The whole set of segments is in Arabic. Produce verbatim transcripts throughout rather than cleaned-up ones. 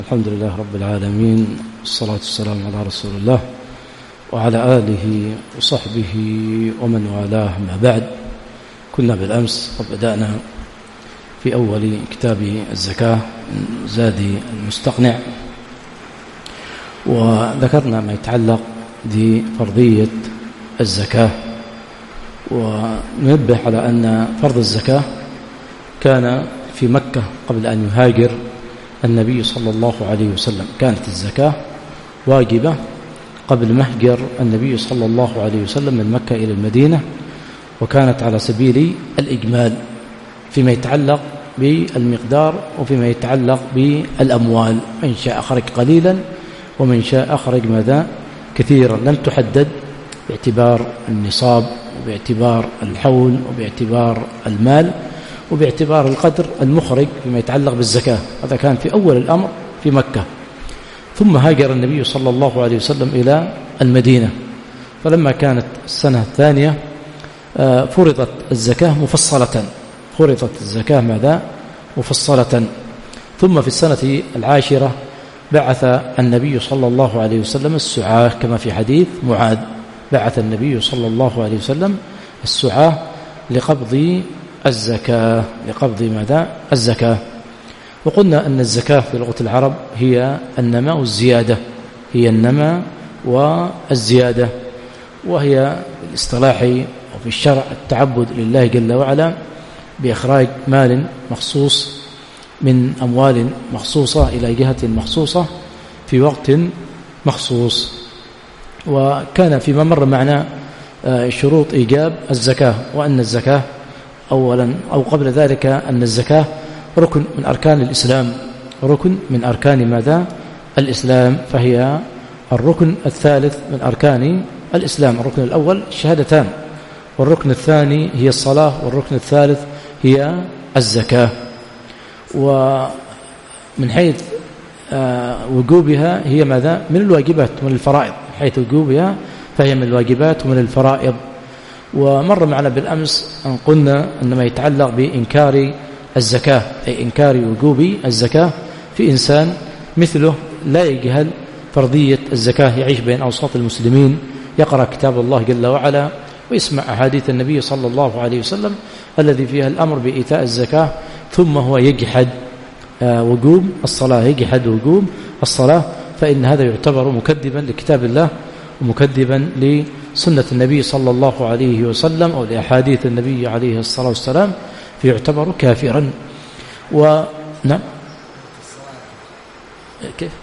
الحمد لله رب العالمين، والصلاة والسلام على رسول الله وعلى آله وصحبه ومن والاه. ما بعد، كنا بالأمس قد بدأنا في أول كتاب الزكاة من زاد المستقنع، وذكرنا ما يتعلق بفرضية الزكاة، وننبه على أن فرض الزكاة كان في مكة قبل أن يهاجر النبي صلى الله عليه وسلم. كانت الزكاة واجبة قبل مهجر النبي صلى الله عليه وسلم من مكة إلى المدينة، وكانت على سبيل الإجمال فيما يتعلق بالمقدار وفيما يتعلق بالأموال، من شاء أخرج قليلا ومن شاء أخرج ماذا كثيرا، لم تحدد باعتبار النصاب وباعتبار الحول وباعتبار المال وباعتبار القدر المخرج فيما يتعلق بالزكاة. هذا كان في أول الأمر في مكة، ثم هاجر النبي صلى الله عليه وسلم إلى المدينة، فلما كانت السنة الثانية فرضت الزكاة مفصلة فرضت الزكاة ماذا مفصلة ثم في السنة العاشرة بعث النبي صلى الله عليه وسلم السعاة، كما في حديث معاذ، بعث النبي صلى الله عليه وسلم السعاة لقبض الزكاة لقبض ماذا الزكاة. وقلنا أن الزكاة في لغة العرب هي النماء والزيادة هي النماء والزيادة وهي الاصطلاح وفي الشرع التعبد لله جل وعلا بإخراج مال مخصوص من أموال مخصوصة إلى جهة مخصوصة في وقت مخصوص. وكان فيما مر معنا شروط إيجاب الزكاة، وأن الزكاة أولا أو قبل ذلك أن الزكاة ركن من أركان الإسلام ركن من أركان ماذا الإسلام فهي الركن الثالث من أركان الإسلام. الركن الأول الشهادتان، والركن الثاني هي الصلاة، والركن الثالث هي الزكاة. ومن حيث وجوبها هي ماذا من الواجبات ومن الفرائض، من حيث وجوبها فهي من الواجبات ومن الفرائض. ومر معنا بالأمس أن قلنا أن ما يتعلق بإنكار الزكاة أي إنكار وجوب الزكاة في إنسان مثله لا يجهل فرضية الزكاة، يعيش بين أوساط المسلمين، يقرأ كتاب الله جل وعلا ويسمع أحاديث النبي صلى الله عليه وسلم الذي فيها الأمر بإيتاء الزكاة، ثم هو يجحد وجوب الصلاة يجحد وجوب الصلاة فإن هذا يعتبر مكذبا لكتاب الله ومكذبا لسنة النبي صلى الله عليه وسلم أو لأحاديث النبي عليه الصلاة والسلام، فيعتبر كافرا. ونعم كيف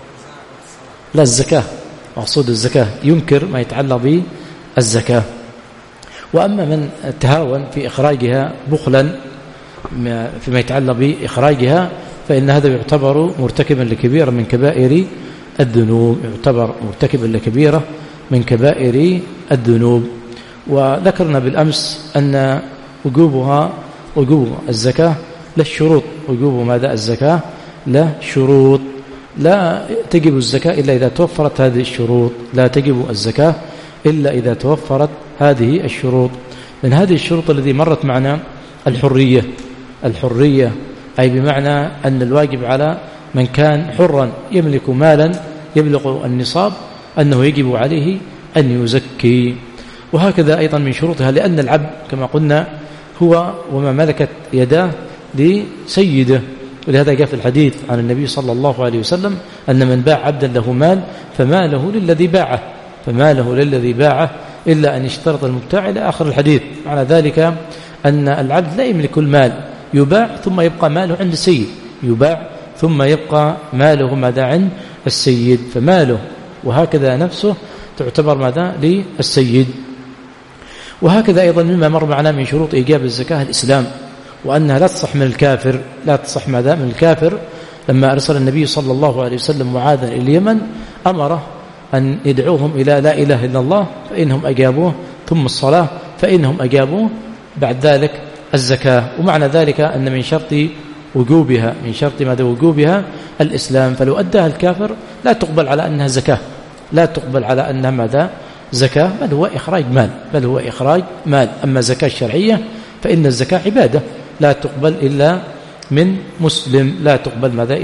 لا الزكاة مقصود الزكاة ينكر ما يتعلق بالزكاة. وأما من تهاون في إخراجها بخلا فيما يتعلق بإخراجها فإن هذا يعتبر مرتكبا لكبيرة من كبائر الذنوب يعتبر مرتكبا لكبيرة من كبائر الذنوب. وذكرنا بالأمس أن وجوبها وجوب الزكاة لا الشروط وجوب ماذا الزكاة لا شروط لا تجب الزكاة إلا إذا توفرت هذه الشروط لا تجب الزكاة إلا إذا توفرت هذه الشروط. من هذه الشروط التي مرت معنا الحرية الحرية أي بمعنى أن الواجب على من كان حرا يملك مالا يبلغ النصاب أنه يجب عليه أن يزكي. وهكذا أيضا من شروطها لأن العبد كما قلنا هو وما ملكت يداه لسيده، ولهذا جاء في الحديث عن النبي صلى الله عليه وسلم أن من باع عبدا له مال فماله للذي باعه فماله للذي باعه إلا أن يشترط المبتاع إلى آخر الحديث. على ذلك أن العبد لا يملك المال، يباع ثم يبقى ماله عند السيد يباع ثم يبقى ماله ماذا عند السيد فماله وهكذا نفسه تعتبر ماذا للسيد. وهكذا أيضا مما مر معنا من شروط إيجاب الزكاة الإسلام، وأنها لا تصح من الكافر لا تصح ماذا من الكافر. لما أرسل النبي صلى الله عليه وسلم معاذا إلى اليمن أمره أن يدعوهم إلى لا إله إلا الله فإنهم أجابوه، ثم الصلاة فإنهم أجابوه، بعد ذلك الزكاة. ومعنى ذلك أن من شرط وجوبها من شرط ماذا وجوبها الإسلام، فلو أداها الكافر لا تقبل على أنها زكاة لا تقبل على أنها ماذا زكاة بل هو إخراج مال بل هو إخراج مال. أما الزكاة الشرعية فإن الزكاة عبادة لا تقبل إلا من مسلم لا تقبل ماذا إلا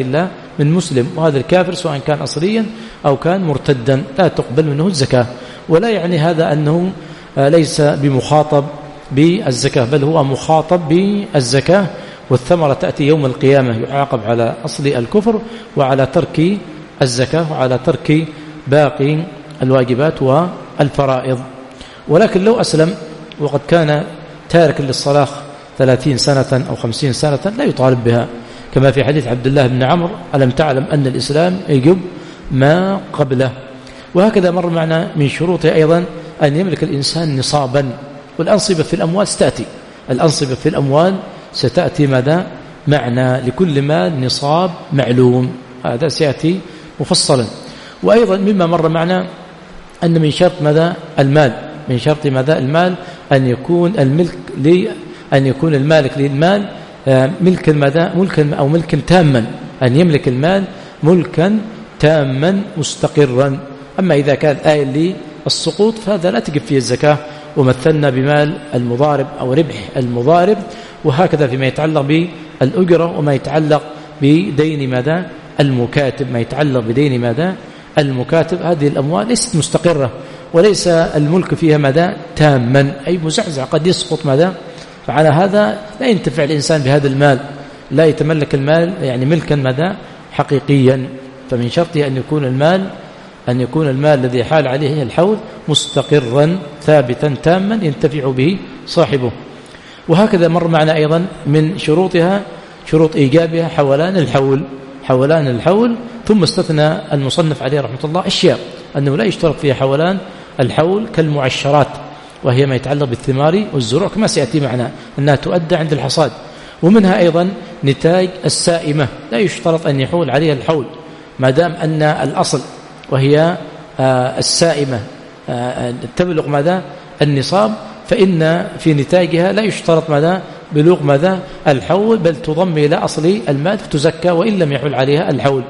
من مسلم، وهذا الكافر سواء كان أصليا أو كان مرتدا لا تقبل منه الزكاة. ولا يعني هذا أنه ليس بمخاطب بالزكاة، بل هو مخاطب بالزكاة، والثمرة تأتي يوم القيامة يعاقب على أصل الكفر وعلى ترك الزكاة وعلى ترك باقي الواجبات والفرائض. ولكن لو أسلم وقد كان تارك للصلاة ثلاثين سنة أو خمسين سنة لا يطالب بها، كما في حديث عبد الله بن عمرو: ألم تعلم أن الإسلام يجب ما قبله. وهكذا مر معنا من شروطه أيضا أن يملك الإنسان نصابا. والأنصبة في الأموال ستأتي، الأنصبة في الأموال ستأتي ماذا؟ معنى لكل مال نصاب معلوم، هذا سيأتي مفصلا. وأيضا مما مر معنا أن من شرط ماذا؟ المال، من شرط ماذا؟ المال أن يكون الملك لي أن يكون المالك للمال ملكا ماذا؟ ملكا أو ملكا تاما، أن يملك المال ملكا تاما مستقرا. أما إذا كان آيل للسقوط فهذا لا تجب فيه الزكاة. ومثلنا بمال المضارب أو ربح المضارب، وهكذا فيما يتعلق بالأجرة وما يتعلق بدين ماذا؟ المكاتب، ما يتعلق بدين ماذا؟ المكاتب. هذه الأموال ليست مستقرة وليس الملك فيها ماذا؟ تاما، أي مزعزع قد يسقط ماذا؟ فعلى هذا لا ينتفع الإنسان بهذا المال، لا يتملك المال يعني ملكا ماذا؟ حقيقيا. فمن شرطه أن يكون المال أن يكون المال الذي حال عليه الحول مستقرا ثابتا تاما ينتفع به صاحبه. وهكذا مر معنا أيضا من شروطها شروط إيجابها حولان الحول، حولان الحول. ثم استثنى المصنف عليه رحمة الله أشياء أنه لا يشترط فيها حولان الحول كالمعشرات، وهي ما يتعلق بالثمار والزروع كما سيأتي معنا أنها تؤدى عند الحصاد. ومنها أيضا نتاج السائمة لا يشترط أن يحول عليها الحول ما دام أن الأصل وهي السائمة تبلغ ماذا؟ النصاب، فإن في نتاجها لا يشترط ماذا؟ بلوغ ماذا؟ الحول، بل تضم إلى أصل المال فتزكى وإن لم يحول عليها الحول.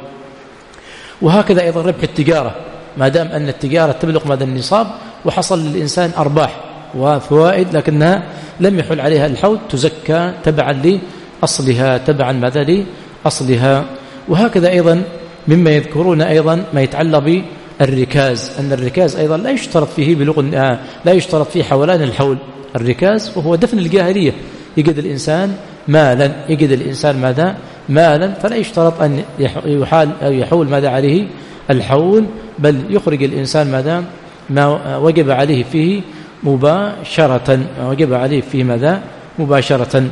وهكذا أيضا ربح التجارة ما دام أن التجارة تبلغ ماذا؟ النصاب، وحصل للإنسان أرباح وفوائد لكنها لم يحول عليها الحول تزكى تبعا لأصلها، تبعا ماذا؟ لأصلها. وهكذا أيضا مما يذكرون أيضا ما يتعلق بالركاز، أن الركاز أيضا لا يشترط فيه بلوغ لا يشترط فيه حولان الحول. الركاز وهو دفن الجاهلية، يجد الإنسان مالا، يجد الإنسان ماذا؟ مالا، فلا يشترط أن يحال أو يحول ماذا عليه الحول، بل يخرج الإنسان ماذا؟ ما وجب عليه فيه مباشرة، ما وجب عليه فيه ماذا؟ مباشرة.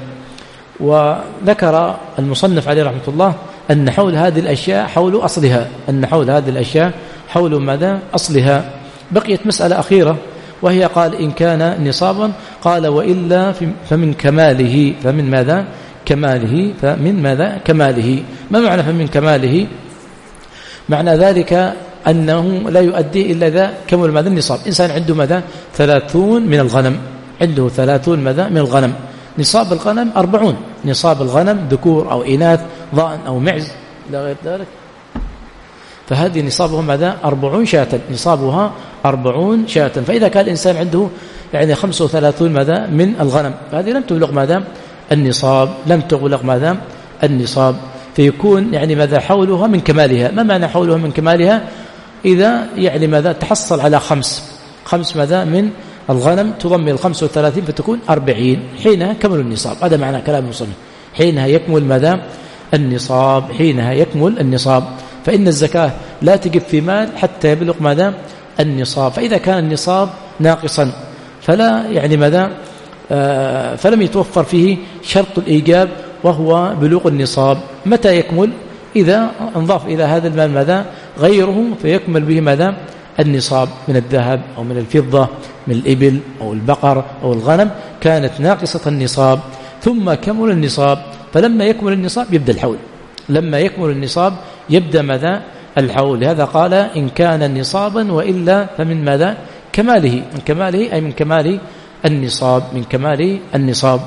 وذكر المصنف عليه رحمة الله أن حول هذه الأشياء حول أصلها، أن حول هذه الأشياء حول ماذا؟ أصلها. بقيت مسألة أخيرة وهي قال إن كان نصابا، قال وإلا فمن كماله، فمن ماذا؟ كماله، فمن ماذا؟ كماله. ما معنى فمن كماله؟ معنى ذلك أنه لا يؤدي إلا إذا كمل ماذا؟ النصاب. إنسان عنده ماذا؟ ثلاثون من الغنم، عنده ثلاثون ماذا؟ من الغنم. نصاب الغنم أربعون، نصاب الغنم ذكور أو إناث، ضأن أو معز لا غير ذلك، فهذه نصابها ماذا؟ أربعون شاة، نصابها أربعون شاة. فإذا كان الإنسان عنده يعني خمسة وثلاثون ماذا؟ من الغنم، فهذه لم تبلغ ماذا؟ النصاب، لم تبلغ ماذا؟ النصاب، فيكون يعني ماذا؟ حولها من كمالها. ما معنى حولها من كمالها؟ إذا يعني ماذا؟ تحصل على خمس خمس ماذا؟ من الغنم تضم الخمسة وثلاثين فتكون أربعين، حينها كمل النصاب. هذا معنى كلام المصنف، حينها يكمل ماذا؟ النصاب، حينها يكمل النصاب. فإن الزكاة لا تجب في مال حتى يبلغ ماذا؟ النصاب. فإذا كان النصاب ناقصا فلا يعني ماذا؟ آه فلم يتوفر فيه شرط الإيجاب وهو بلوغ النصاب. متى يكمل؟ إذا انضاف إلى هذا المال ماذا؟ غيره، فيكمل به ماذا؟ النصاب من الذهب أو من الفضة، من الإبل أو البقر أو الغنم، كانت ناقصة النصاب ثم كمل النصاب. فلما يكمل النصاب يبدأ الحول، لما يكمل النصاب يبدأ ماذا؟ الحول. لهذا قال إن كان نصابا وإلا فمن ماذا؟ كماله، من كماله أي من كمال النصاب، من كمال النصاب.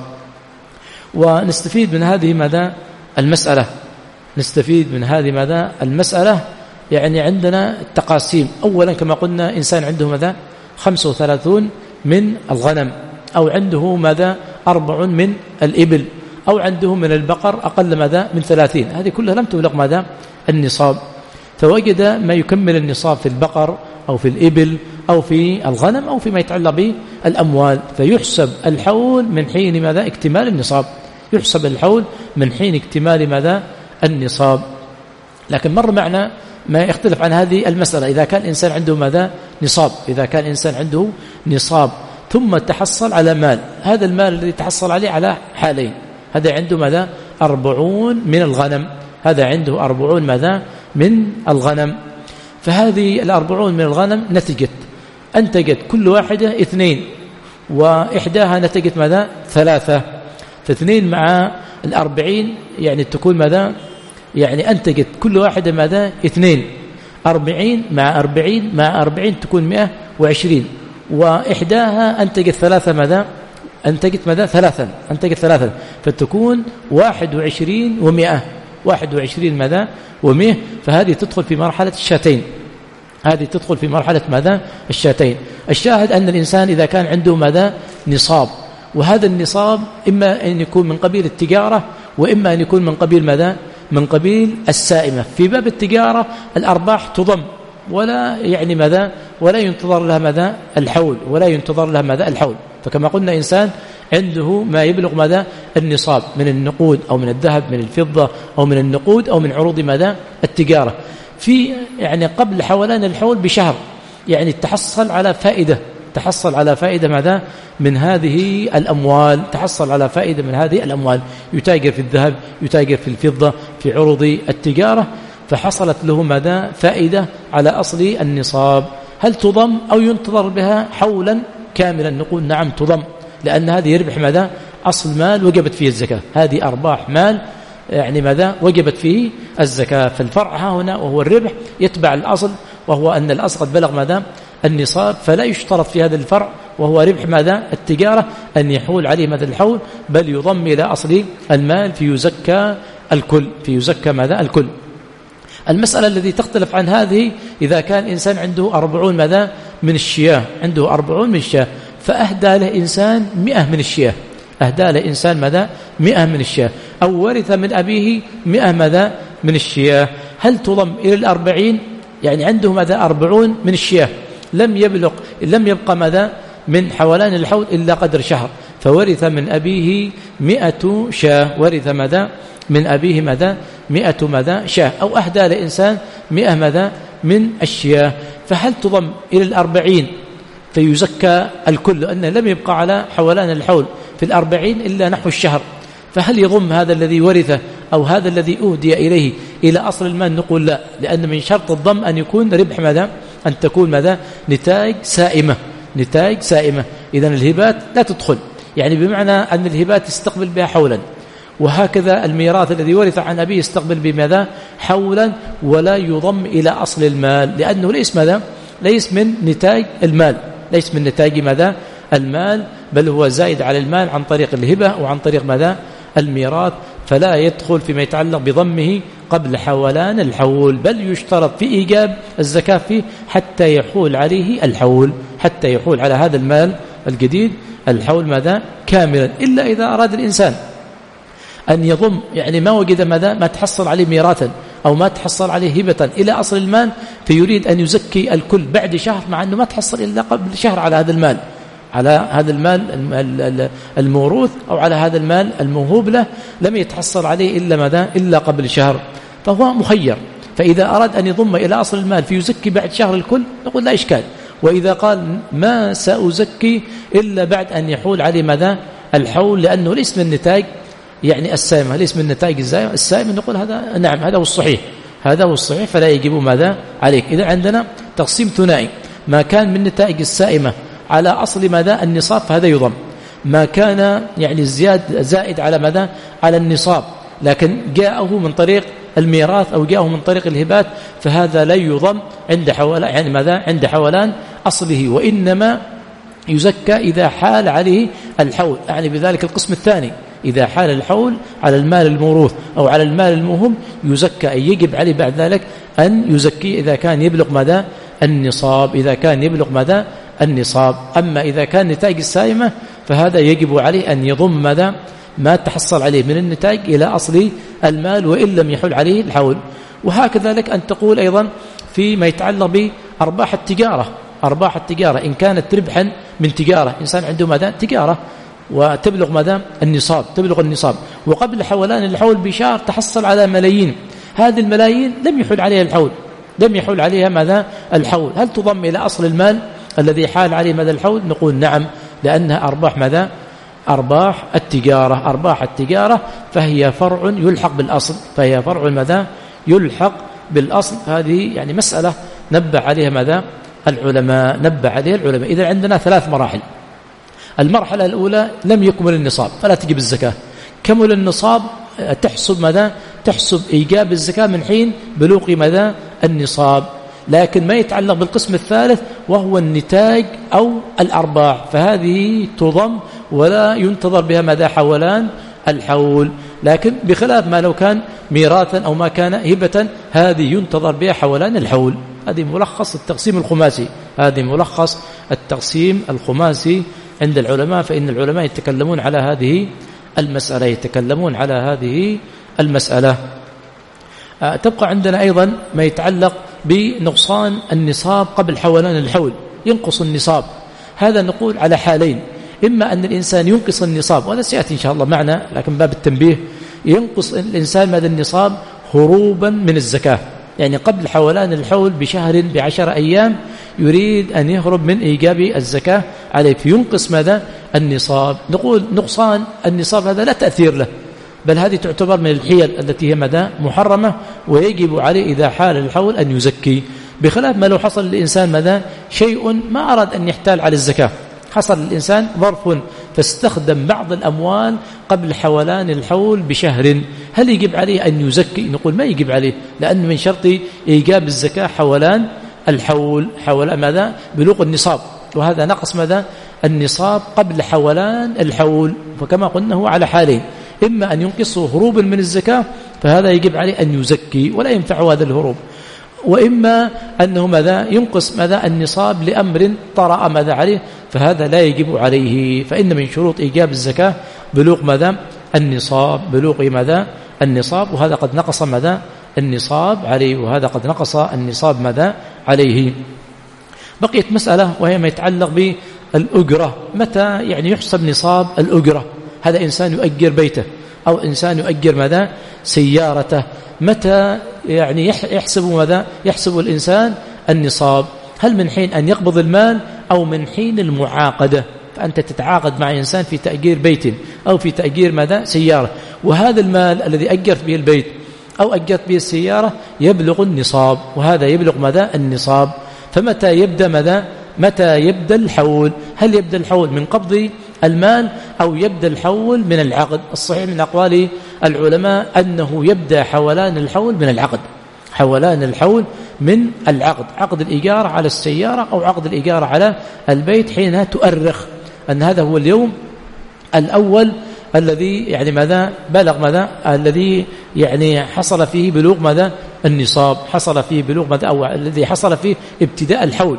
ونستفيد من هذه ماذا؟ المسألة، نستفيد من هذه ماذا؟ المسألة يعني عندنا التقاسيم. أولا كما قلنا إنسان عنده ماذا؟ خمسة وثلاثون من الغنم، أو عنده ماذا؟ أربع من الإبل، أو عنده من البقر أقل ماذا؟ من ثلاثين. هذه كلها لم تبلغ ماذا؟ النصاب، فوجد ما يكمل النصاب في البقر أو في الإبل أو في الغنم أو فيما يتعلق بالأموال، فيحسب الحول من حين ماذا؟ اكتمال النصاب، يحسب الحول من حين اكتمال ماذا؟ النصاب. لكن مر معنا ما يختلف عن هذه المسألة، إذا كان إنسان عنده ماذا؟ نصاب، إذا كان إنسان عنده نصاب ثم تحصل على مال، هذا المال الذي تحصل عليه على حالين، هذا عنده ماذا؟ أربعون من الغنم، هذا عنده أربعون ماذا؟ من الغنم، فهذه الأربعون من الغنم نتجت أنتجت كل واحدة اثنين، وإحداها نتجت ماذا؟ ثلاثة، فاثنين مع الأربعين يعني تكون ماذا؟ يعني أنتجت كل واحدة ماذا؟ اثنين، أربعين مع أربعين مع أربعين تكون مئة وعشرين، وإحداها أنتجت ثلاثة ماذا؟ أنتجت ماذا؟ ثلاثا، أنتجت ثلاثا، فتكون واحد وعشرين ومئة، واحد وعشرين ماذا؟ ومئة، فهذه تدخل في مرحلة الشاتين، هذه تدخل في مرحلة ماذا؟ الشاتين. الشاهد أن الإنسان إذا كان عنده ماذا؟ نصاب، وهذا النصاب إما أن يكون من قبيل التجارة وإما أن يكون من قبيل ماذا؟ من قبيل السائمة. في باب التجارة الأرباح تضم ولا يعني ماذا؟ ولا ينتظر لها ماذا؟ الحول، ولا ينتظر لها ماذا؟ الحول. فكما قلنا إنسان عنده ما يبلغ ماذا؟ النصاب من النقود أو من الذهب من الفضة أو من النقود أو من عروض ماذا؟ التجارة، في يعني قبل حولان الحول بشهر يعني تحصل على فائدة، تحصل على فائدة ماذا؟ من هذه الأموال، تحصل على فائدة من هذه الأموال، يتاجر في الذهب، يتاجر في الفضة، في عروض التجارة، فحصلت له ماذا؟ فائدة على أصل النصاب. هل تضم أو ينتظر بها حولا كاملا؟ نقول نعم تضم، لأن هذه ربح ماذا؟ أصل مال وجبت فيه الزكاة، هذه أرباح مال يعني ماذا؟ وجبت فيه الزكاة. فالفرع ها هنا وهو الربح يتبع الأصل، وهو أن الأصل قد بلغ ماذا؟ النصاب، فلا يشترط في هذا الفرع وهو ربح ماذا؟ التجارة أن يحول عليه ماذا؟ الحول، بل يضم إلى أصل المال فيزكى الكل، فيزكى ماذا؟ الكل. المسألة التي تختلف عن هذه إذا كان إنسان عنده أربعون ماذا؟ من الشياه، عنده أربعون من الشياه، فأهدى له إنسان مئة من الشياه، أهدى له إنسان ماذا؟ مئة من الشياه، أو ورث من أبيه مئة ماذا؟ من الشياه، هل تضم إلى الأربعين؟ يعني عنده ماذا؟ أربعون من الشياه، لم يبلغ لم يبقى ماذا؟ من حولان الحول إلا قدر شهر، فورث من أبيه مئة شاه، ورث ماذا؟ من أبيه ماذا؟ مئة ماذا؟ شاه، أو أهدى لإنسان مئة ماذا؟ من الشياه، فهل تضم إلى الأربعين فيزكى الكل؟ لأنه لم يبقى على حولان الحول في الأربعين إلا نحو الشهر، فهل يضم هذا الذي ورثه أو هذا الذي أهدي إليه إلى أصل المال؟ نقول لا، لأن من شرط الضم أن يكون ربح ماذا؟ أن تكون ماذا؟ نتاج سائمة، نتاج سائمة. إذن الهبات لا تدخل، يعني بمعنى أن الهبات تستقبل بها حولا، وهكذا الميراث الذي ورث عن أبيه يستقبل بماذا؟ حولا، ولا يضم إلى أصل المال، لأنه ليس ماذا؟ ليس من نتاج المال، ليس من نتاج ماذا؟ المال، بل هو زائد على المال عن طريق الهبة وعن طريق ماذا؟ الميراث، فلا يدخل فيما يتعلق بضمه قبل حولان الحول، بل يشترط في إيجاب الزكاة فيه حتى يحول عليه الحول، حتى يحول على هذا المال الجديد الحول ماذا؟ كاملا، إلا إذا أراد الإنسان أن يضم يعني ما وجد ماذا؟ ما تحصل عليه ميراثا أو ما تحصل عليه هبة إلى أصل المال، فيريد أن يزكي الكل بعد شهر، مع أنه ما تحصل إلا قبل شهر على هذا المال، على هذا المال الموروث أو على هذا المال الموهوب له، لم يتحصل عليه إلا ماذا؟ إلا قبل شهر، فهو مخير. فإذا أراد أن يضم إلى أصل المال فيزكي بعد شهر الكل نقول لا إشكال، وإذا قال ما سأزكي إلا بعد أن يحول عليه ماذا؟ الحول، لأنه ليس من نتاج يعني السائمة، ليس من نتاج السائمة، نقول هذا نعم هذا هو الصحيح، هذا هو الصحيح، فلا يجب ماذا؟ عليك. إذا عندنا تقسيم ثنائي، ما كان من نتائج السائمة على أصل ماذا؟ النصاب فهذا يضم، ما كان يعني زياد زائد على ماذا؟ على النصاب لكن جاءه من طريق الميراث أو جاءه من طريق الهبات فهذا لا يضم عند حولان يعني ماذا؟ عند حولان أصله، وإنما يزكى إذا حال عليه الحول، يعني بذلك القسم الثاني إذا حال الحول على المال الموروث أو على المال الموهوم يزكى، أي يجب عليه بعد ذلك أن يزكي إذا كان يبلغ ماذا؟ النصاب، إذا كان يبلغ ماذا؟ النصاب. أما إذا كان نتاج السائمة فهذا يجب عليه أن يضم ماذا؟ ما تحصل عليه من النتاج إلى أصل المال وإن لم يحل عليه الحول. وهكذا لك أن تقول أيضا فيما يتعلق بأرباح التجارة. أرباح التجارة إن كانت ربحا من تجارة، إنسان عنده ماذا تجارة وتبلغ ماذا النصاب، تبلغ النصاب، وقبل حولان الحول بشهر تحصل على ملايين، هذه الملايين لم يحول عليها الحول، لم يحول عليها ماذا الحول، هل تضم إلى أصل المال الذي حال عليه ماذا الحول؟ نقول نعم، لأنها أرباح ماذا أرباح التجارة. أرباح التجارة فهي فرع يلحق بالأصل، فهي فرع ماذا يلحق بالأصل. هذه يعني مسألة نبه عليها ماذا العلماء، نبه عليها العلماء. إذا عندنا ثلاث مراحل. المرحلة الأولى لم يكمل النصاب فلا تجب الزكاة. كمل النصاب تحسب ماذا تحسب إيجاب الزكاة من حين بلوغ ماذا النصاب. لكن ما يتعلق بالقسم الثالث وهو النتاج أو الأرباح، فهذه تضم ولا ينتظر بها ماذا حولان الحول. لكن بخلاف ما لو كان ميراثا أو ما كان هبة، هذه ينتظر بها حولان الحول. هذه ملخص التقسيم الخماسي، هذه ملخص التقسيم الخماسي عند العلماء. فإن العلماء يتكلمون على هذه المسألة، يتكلمون على هذه المسألة. أه تبقى عندنا أيضا ما يتعلق بنقصان النصاب قبل حولان الحول. ينقص النصاب، هذا نقول على حالين: إما أن الإنسان ينقص النصاب، وهذا سيأتي إن شاء الله معنا لكن باب التنبيه، ينقص الإنسان ماذا النصاب هروبا من الزكاة، يعني قبل حولان الحول بشهر بعشر أيام يريد أن يهرب من إيجاب الزكاة عليه، فينقص ماذا النصاب. نقول نقصان النصاب هذا لا تأثير له، بل هذه تعتبر من الحيل التي هي ماذا محرمة، ويجب عليه إذا حال الحول أن يزكي. بخلاف ما لو حصل للإنسان ماذا شيء ما أراد أن يحتال على الزكاة، حصل للإنسان ظرف فاستخدم بعض الأموال قبل حولان الحول بشهر، هل يجب عليه أن يزكي؟ نقول ما يجب عليه، لأن من شرط إيجاب الزكاة حولان الحول، حول ماذا بلوغ النصاب، وهذا نقص ماذا النصاب قبل حولان الحول. فكما قلنا هو على حالين: إما أن ينقصه هروبا من الزكاة فهذا يجب عليه أن يزكي ولا ينفع هذا الهروب، وإما أنه ماذا ينقص ماذا النصاب لأمر طرأ ماذا عليه فهذا لا يجب عليه. فإن من شروط إيجاب الزكاة بلوغ ماذا النصاب، بلوغ ماذا النصاب، وهذا قد نقص ماذا النصاب عليه، وهذا قد نقص النصاب ماذا عليه. بقيت مسألة وهي ما يتعلق بالأجرة، متى يعني يحسب نصاب الأجرة؟ هذا إنسان يؤجر بيته أو إنسان يؤجر ماذا سيارته، متى يعني يحسب ماذا يحسب الإنسان النصاب؟ هل من حين أن يقبض المال أو من حين المعاقدة؟ فأنت تتعاقد مع إنسان في تأجير بيت أو في تأجير ماذا سيارة، وهذا المال الذي أجرت به البيت أو أجرت به السيارة يبلغ النصاب، وهذا يبلغ ماذا النصاب. فمتى يبدأ ماذا متى يبدأ الحول؟ هل يبدأ الحول من قبض المال أو يبدأ الحول من العقد؟ الصحيح من أقوال العلماء أنه يبدأ حولان الحول من العقد، حولان الحول من العقد، عقد الإيجار على السيارة أو عقد الإيجار على البيت، حينها تؤرخ أن هذا هو اليوم الأول الذي يعني ماذا بلغ ماذا الذي يعني حصل فيه بلوغ ماذا النصاب، حصل فيه بلوغ ماذا أو الذي حصل فيه ابتداء الحول.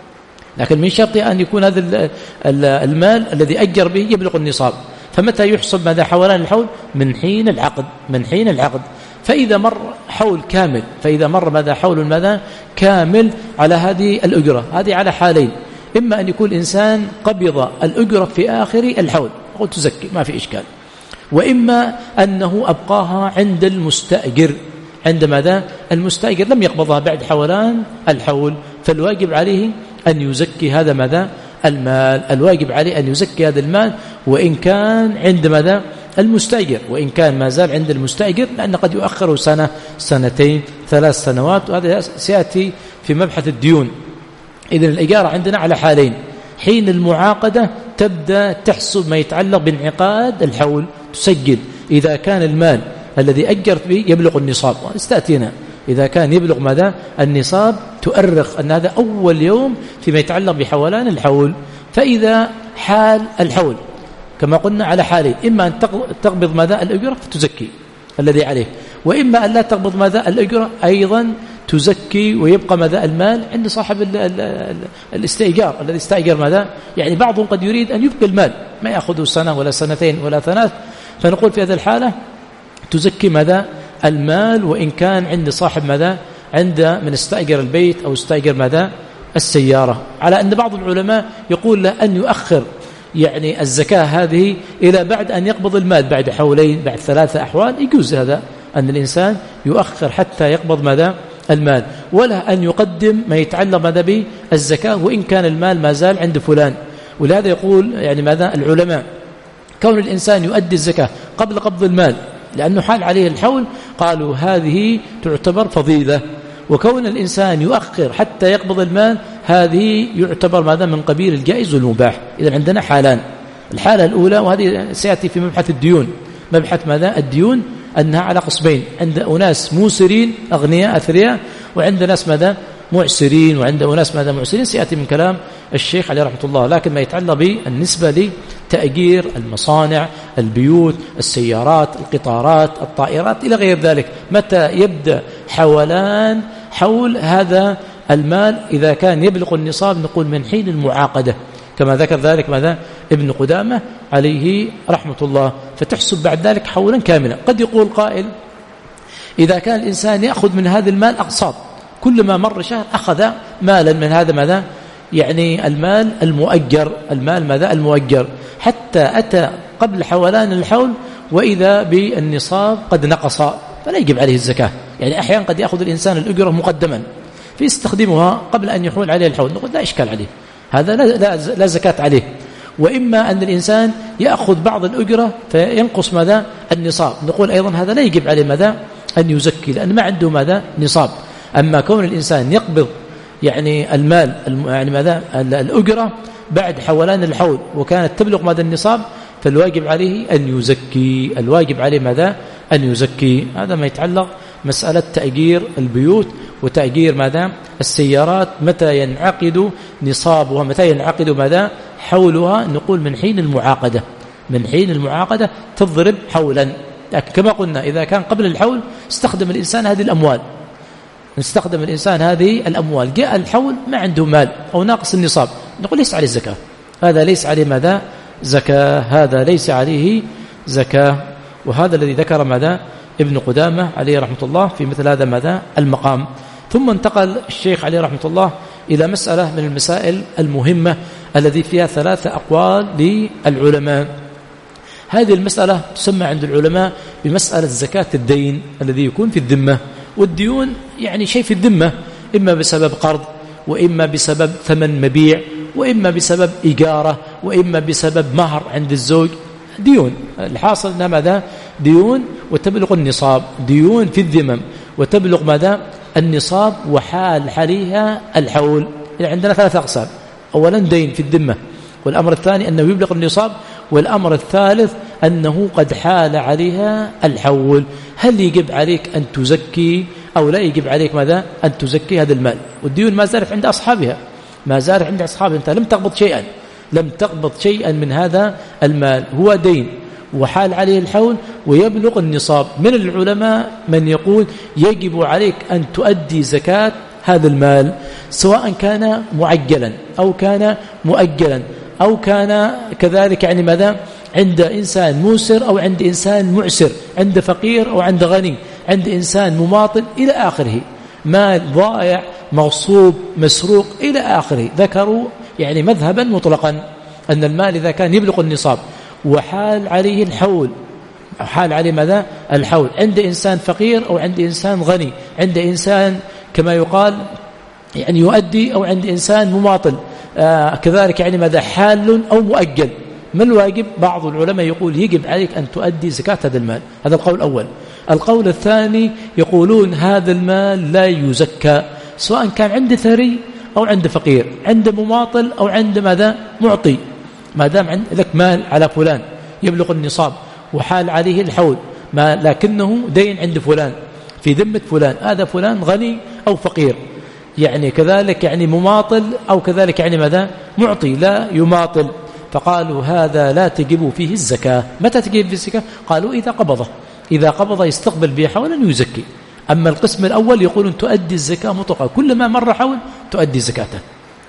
لكن من شرط أن يكون هذا المال الذي أجر به يبلغ النصاب. فمتى يحسب ماذا حولان الحول؟ من حين العقد، من حين العقد. فإذا مر حول كامل، فإذا مر ماذا حول ماذا كامل على هذه الأجرة، هذه على حالين: إما أن يكون إنسان قبض الأجرة في آخر الحول قلت تزكي ما في إشكال، وإما أنه أبقاها عند المستأجر، عند ماذا المستأجر لم يقبضها بعد حولان الحول، فالواجب عليه أن يزكي هذا ماذا المال، الواجب عليه أن يزكي هذا المال وإن كان عند ماذا المستأجر، وإن كان ما زال عند المستأجر، لأن قد يؤخره سنة سنتين ثلاث سنوات، وهذا سيأتي في مبحث الديون. إذن الإجارة عندنا على حالين: حين المعاقدة تبدأ تحسب ما يتعلق بانعقاد الحول، تسجل إذا كان المال الذي أجرت به يبلغ النصاب، واستأتينا إذا كان يبلغ ماذا النصاب تؤرخ أن هذا أول يوم فيما يتعلق بحولان الحول. فإذا حال الحول كما قلنا على حالين: إما أن تقبض ماذا الأجرة فتزكي الذي عليه، وإما أن لا تقبض ماذا الأجرة أيضا تزكي ويبقى ماذا المال عند صاحب ال ال ال الاستئجار الذي استأجر ماذا. يعني بعضهم قد يريد أن يبقي المال ما يأخذه سنة ولا سنتين ولا ثلاث، فنقول في هذه الحالة تزكي ماذا المال وإن كان عند صاحب ماذا عند من استأجر البيت أو استأجر ماذا السيارة، على أن بعض العلماء يقول له أن يؤخر يعني الزكاة هذه إلى بعد أن يقبض المال بعد حولين بعد ثلاثة أحوال. يجوز هذا أن الإنسان يؤخر حتى يقبض ماذا المال، ولا أن يقدم ما يتعلق ماذا بالزكاة وإن كان المال ما زال عند فلان. ولهذا يقول يعني ماذا العلماء كون الإنسان يؤدي الزكاة قبل قبض المال لأنه حال عليه الحول قالوا هذه تعتبر فضيلة، وكون الإنسان يؤخر حتى يقبض المال هذه يعتبر ماذا من قبيل الجائز والمباح. إذا عندنا حالان، الحالة الأولى وهذه سيأتي في مبحث الديون، مبحث ماذا الديون أنها على قسمين، عند أناس موسرين أغنياء أثرياء وعند ناس ماذا معسرين وعند أناس ماذا معسرين، سيأتي من كلام الشيخ عليه رحمة الله. لكن ما يتعلق بالنسبة لتأجير المصانع البيوت السيارات القطارات الطائرات إلى غير ذلك، متى يبدأ حولان حول هذا المال إذا كان يبلغ النصاب نقول من حين المعاقدة كما ذكر ذلك ماذا ابن قدامة عليه رحمة الله، فتحسب بعد ذلك حولا كاملا. قد يقول قائل إذا كان الإنسان يأخذ من هذا المال أقساط، كل ما مر شهر أخذ مالا من هذا ماذا يعني المال المؤجر، المال ماذا المؤجر حتى أتى قبل حولان الحول وإذا بالنصاب قد نقص فلا يجب عليه الزكاة. يعني أحيانا قد يأخذ الإنسان الأجرة مقدما فيستخدمها قبل أن يحول عليه الحول، نقول لا إشكال عليه، هذا لا, لا, لا زكاة عليه. وإما أن الإنسان يأخذ بعض الأجرة فينقص ماذا النصاب، نقول أيضا هذا لا يجب عليه ماذا أن يزكي لأن ما عنده ماذا نصاب. أما كون الإنسان يقبض يعني المال يعني ماذا الأجرة بعد حولان الحول وكانت تبلغ ماذا النصاب فالواجب عليه أن يزكي، الواجب عليه ماذا أن يزكي. هذا ما يتعلق مسألة تأجير البيوت وتأجير ماذا السيارات، متى ينعقد نصابها متى ينعقد ماذا حولها، نقول من حين المعاقدة، من حين المعاقدة تضرب حولا. لكن كما قلنا إذا كان قبل الحول استخدم الإنسان هذه الأموال استخدم الإنسان هذه الأموال جاء الحول ما عنده مال أو ناقص النصاب، نقول ليس عليه الزكاة، هذا ليس عليه ماذا زكاة، هذا ليس عليه زكاة. وهذا الذي ذكر ماذا ابن قدامة عليه رحمة الله في مثل هذا ماذا المقام. ثم انتقل الشيخ عليه رحمة الله إلى مسألة من المسائل المهمة الذي فيها ثلاثة أقوال للعلماء. هذه المسألة تسمى عند العلماء بمسألة زكاة الدين الذي يكون في الذمة. والديون يعني شيء في الذمة، إما بسبب قرض وإما بسبب ثمن مبيع وإما بسبب إجارة وإما بسبب مهر عند الزوج، ديون. الحاصل أنها ماذا ديون وتبلغ النصاب، ديون في الذمم وتبلغ ماذا النصاب وحال عليها الحول. يعني عندنا ثلاثة أقسام، أولا دين في الذمة، والأمر الثاني أنه يبلغ النصاب، والأمر الثالث أنه قد حال عليها الحول. هل يجب عليك أن تزكي أو لا يجب عليك ماذا أن تزكي هذا المال؟ والديون ما زالت عند أصحابها، ما زالت عند أصحابها، أنت لم تقبض شيئا لم تقبض شيئا من هذا المال، هو دين وحال عليه الحول ويبلغ النصاب. من العلماء من يقول يجب عليك أن تؤدي زكاة هذا المال سواء كان معجلا أو كان مؤجلا أو كان كذلك يعني ماذا عند إنسان موسر أو عند إنسان معسر، عند فقير أو عند غني، عند إنسان مماطل إلى آخره، مال ضائع مغصوب مسروق إلى آخره. ذكروا يعني مذهبا مطلقا أن المال إذا كان يبلغ النصاب وحال عليه الحول، حال عليه ماذا الحول، عند إنسان فقير أو عند إنسان غني، عند إنسان كما يقال يعني يؤدي أو عند إنسان مماطل، آه كذلك يعني ماذا حال أو مؤجل، ما الواجب؟ بعض العلماء يقول يجب عليك أن تؤدي زكاة هذا المال. هذا القول الأول. القول الثاني يقولون هذا المال لا يزكى سواء كان عند ثري أو عند فقير، عند مماطل أو عند ماذا معطي، ما دام عند لك مال على فلان يبلغ النصاب وحال عليه الحول ما لكنه دين عند فلان في ذمة فلان، هذا فلان غني أو فقير، يعني كذلك يعني مماطل أو كذلك يعني ماذا معطي لا يماطل، فقالوا هذا لا تجب فيه الزكاة. متى تجب فيه الزكاة؟ قالوا إذا قبضه، إذا قبض يستقبل به حولا يزكي. أما القسم الأول يقولون تؤدي الزكاة مطلقة، كل ما مر حول تؤدي زكاته.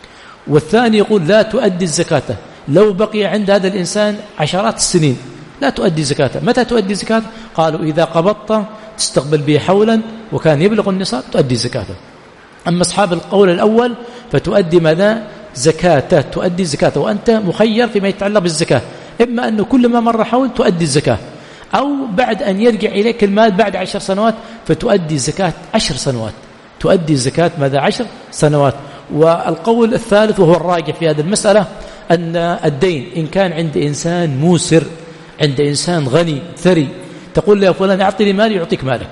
والثاني يقول لا تؤدي الزكاة لو بقي عند هذا الإنسان عشرات السنين لا تؤدي زكاته. متى تؤدي زكاة؟ قالوا إذا قبضت تستقبل به حولا وكان يبلغ النصاب تؤدي زكاته. أما أصحاب القول الأول فتؤدي ماذا؟ زكاته، تؤدي زكاته، وأنت مخير فيما يتعلق بالزكاة، إما أنه كل ما مر حول تؤدي الزكاة، أو بعد أن يرجع إليك المال بعد عشر سنوات فتؤدي زكاة عشر سنوات، تؤدي زكاة ماذا؟ عشر سنوات. والقول الثالث وهو الراجح في هذه المسألة أن الدين إن كان عند إنسان موسر، عند إنسان غني ثري، تقول له يا فلان أعطني مالي يعطيك مالك،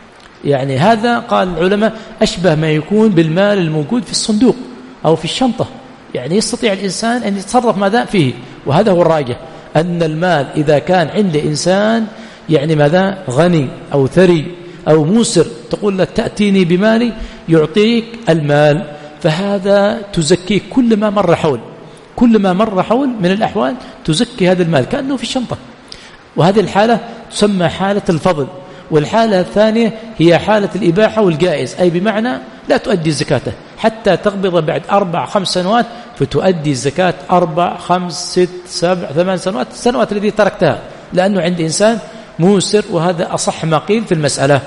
يعني هذا قال العلماء أشبه ما يكون بالمال الموجود في الصندوق أو في الشنطة، يعني يستطيع الإنسان أن يتصرف ماذا فيه. وهذا هو الراجح، أن المال إذا كان عند إنسان يعني ماذا؟ غني أو ثري أو موسر، تقول له تأتيني بمالي يعطيك المال، فهذا تزكيه كل ما مر حول، كل ما مر حول من الأحوال تزكي هذا المال كأنه في الشنطة. وهذه الحالة تسمى حالة الفضل. والحالة الثانية هي حالة الإباحة والجائز، أي بمعنى لا تؤدي زكاته حتى تقبض بعد أربع خمس سنوات، فتؤدي الزكاة أربع خمس ست سبع ثمان سنوات، السنوات التي تركتها، لأنه عند إنسان موسر، وهذا أصح ما قيل في المسألة.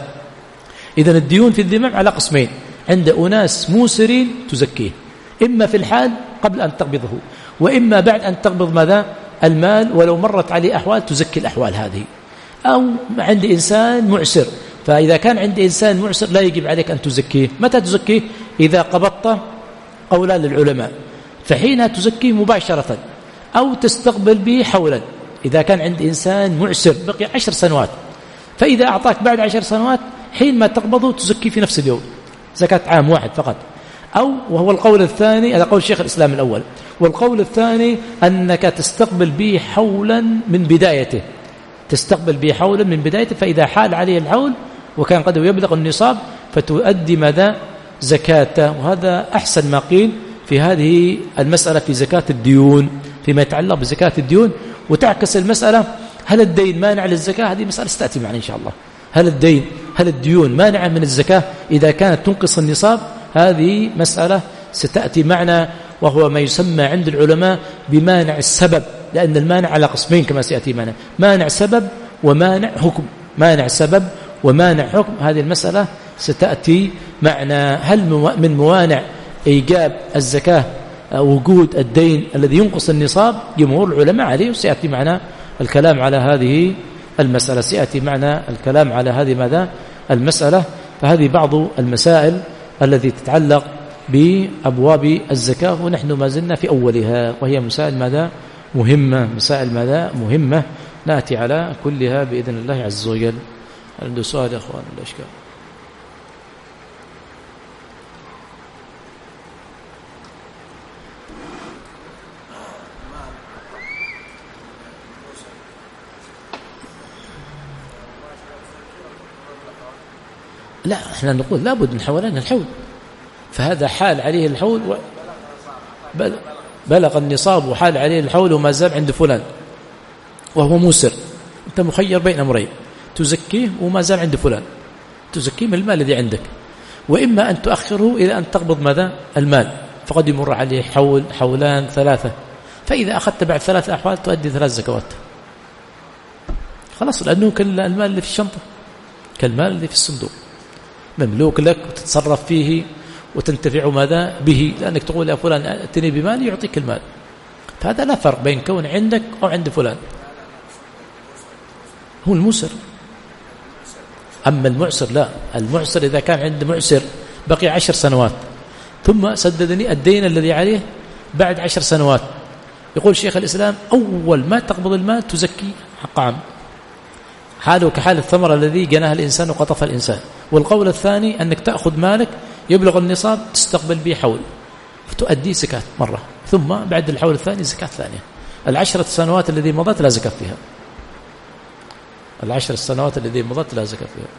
إذن الديون في الذمم على قسمين، عند أناس موسرين تزكيه، إما في الحال قبل أن تقبضه، وإما بعد أن تقبض ماذا؟ المال، ولو مرت عليه أحوال تزكي الأحوال هذه. أو عند إنسان معسر، فإذا كان عند إنسان معسر لا يجب عليك أن تزكيه. متى تزكيه؟ إذا قبضت، قولان للعلماء، فحينها تزكيه مباشرة أو تستقبل به حولا. إذا كان عند إنسان معسر بقي عشر سنوات، فإذا أعطاك بعد عشر سنوات حين ما تقبضه تزكي في نفس اليوم زكاة عام واحد فقط. أو وهو القول الثاني، هذا قول شيخ الإسلام الأول، والقول الثاني أنك تستقبل به حولا من بدايته، تستقبل به حولا من بدايته، فإذا حال عليه الحول وكان قد يبلغ النصاب فتؤدي ماذا؟ زكاته. وهذا أحسن ما قيل في هذه المسألة في زكاة الديون، فيما يتعلق بزكاة الديون. وتعكس المسألة، هل الدين مانع للزكاة؟ هذه مسألة ستأتي معنا إن شاء الله. هل الدين هل الديون مانعة من الزكاة إذا كانت تنقص النصاب؟ هذه مسألة ستأتي معنا، وهو ما يسمى عند العلماء بمانع السبب، لأن المانع على قسمين كما سيأتي معنا، مانع سبب ومانع حكم. مانع سبب ومانع حكم، هذه المسألة ستأتي معنا. هل من موانع إيجاب الزكاة وجود الدين الذي ينقص النصاب؟ جمهور العلماء عليه، وسيأتي معنا الكلام على هذه المسألة، سيأتي معنا الكلام على هذه ماذا؟ المسألة. فهذه بعض المسائل التي تتعلق بأبواب الزكاة، ونحن ما زلنا في أولها، وهي مسائل ماذا؟ مهمة، مسائل ماذا؟ مهمة، نأتي على كلها بإذن الله عز وجل. عنده سؤال يا أخوان ولا إشكال؟ لا، احنا نقول لابد من حولان الحول، فهذا حال عليه الحول و... بلغ النصاب وحال عليه الحول وما زال عند فلان وهو موسر، أنت مخير بين أمرين، تزكيه وما زال عند فلان، تزكيه من المال الذي عندك، وإما أن تؤخره إلى أن تقبض ماذا؟ المال، فقد يمر عليه حول حولان ثلاثة، فإذا أخذت بعد ثلاثة أحوال تؤدي ثلاث زكوات خلاص، لأنه كالمال اللي في الشنطة، كالمال اللي في الصندوق، مملوك لك وتتصرف فيه وتنتفع ماذا به، لأنك تقول يا فلان ائتني بمال يعطيك المال. فهذا لا فرق بين كون عندك أو عند فلان. هو المعسر. أما المعسر لا، المعسر إذا كان عند معسر بقي عشر سنوات ثم سددني الدين الذي عليه بعد عشر سنوات، يقول شيخ الإسلام أول ما تقبض المال تزكي حق عام، حاله كحال الثمرة الذي جناها الإنسان وقطفها الإنسان. والقول الثاني أنك تأخذ مالك يبلغ النصاب تستقبل به حول فتؤدي زكاة مرة، ثم بعد الحول الثاني زكاة ثانية. العشرة السنوات الذي مضت لا زكاة فيها، العشر السنوات الذي مضت لا زكاة فيها.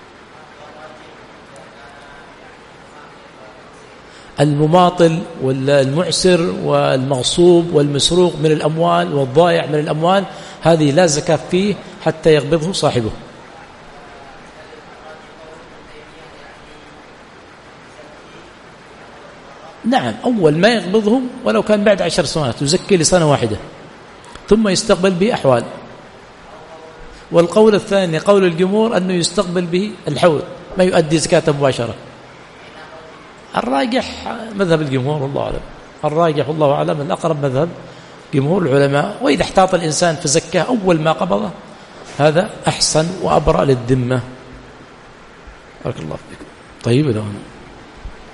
المماطل والمعسر والمغصوب والمسروق من الأموال والضائع من الأموال هذه لا زكاة فيه حتى يقبضه صاحبه. نعم، أول ما يقبضهم ولو كان بعد عشر سنوات يزكي لسنة واحدة ثم يستقبل به أحوال. والقول الثاني قول الجمهور أنه يستقبل به الحوض ما يؤدي زكاة مباشرة. الراجح مذهب الجمهور والله أعلم، الراجح والله أعلم الأقرب مذهب جمهور العلماء. وإذا احتاط الإنسان في زكاة أول ما قبضه هذا أحسن وأبرأ للذمة. بارك الله فيكم. طيب.